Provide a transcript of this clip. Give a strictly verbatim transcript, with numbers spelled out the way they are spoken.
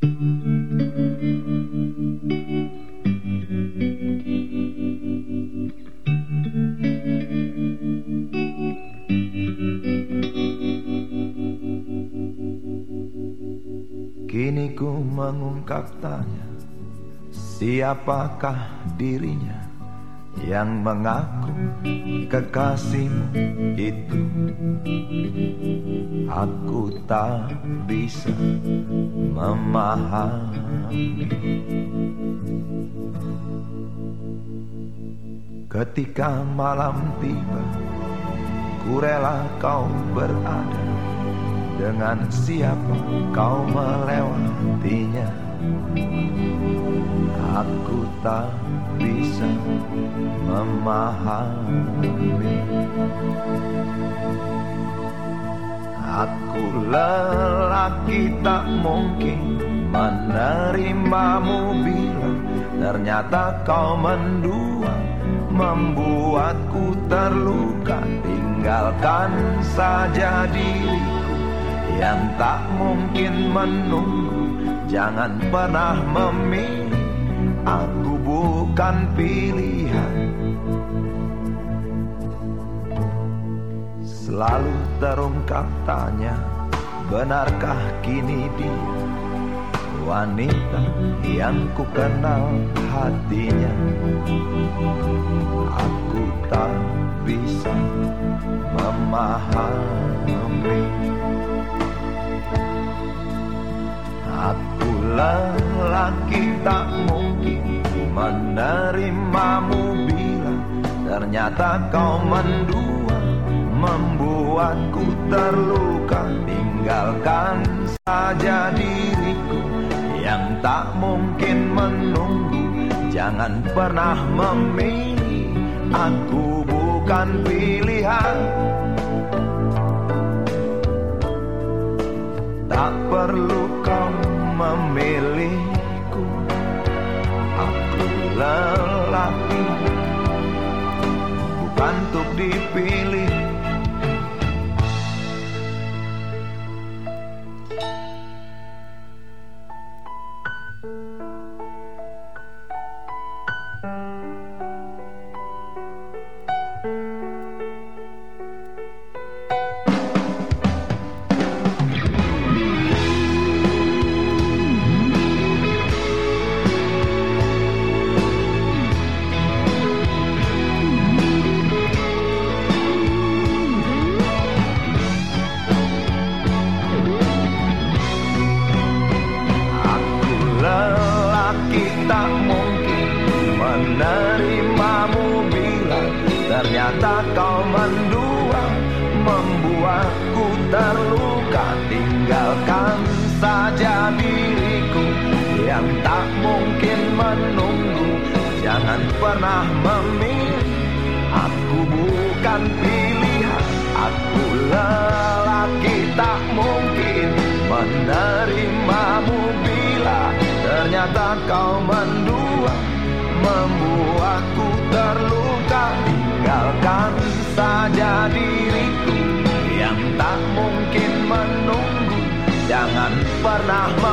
Kini ku mengungkap tanya, siapakah dirinya yang mengaku kekasihmu itu? Aku tak bisa memahami. Ketika malam tiba, ku rela kau berada. Dengan siapa kau melewatinya? Aku tak bisa memahami. Aku lelaki tak mungkin menerimamu bila ternyata kau mendua, membuatku terluka. Tinggalkan saja diriku yang tak mungkin menunggu. Jangan pernah memilih, aku bukan pilihan. Selalu terungkap tanya, benarkah kini dia wanita yang ku kenal hatinya? Aku tak bisa memahami. Aku lelaki tak mungkin menerimamu bila ternyata kau mendua, membuatku terluka. Tinggalkan saja diriku yang tak mungkin menunggu. Jangan pernah memilih, aku bukan pilihan. Tak perlu kau memilihku, aku lelaki bukan untuk dipilih. Tak mungkin menerimamu bila ternyata kau mendua, membuatku terluka. Tinggalkan saja diriku yang tak mungkin menunggu. Jangan pernah memilih, aku bukan pilihan. Aku lelaki tak mungkin menerimamu bila ternyata kau mendua, membuatku terluka. Tinggalkan saja diriku yang tak mungkin menunggu. Jangan pernah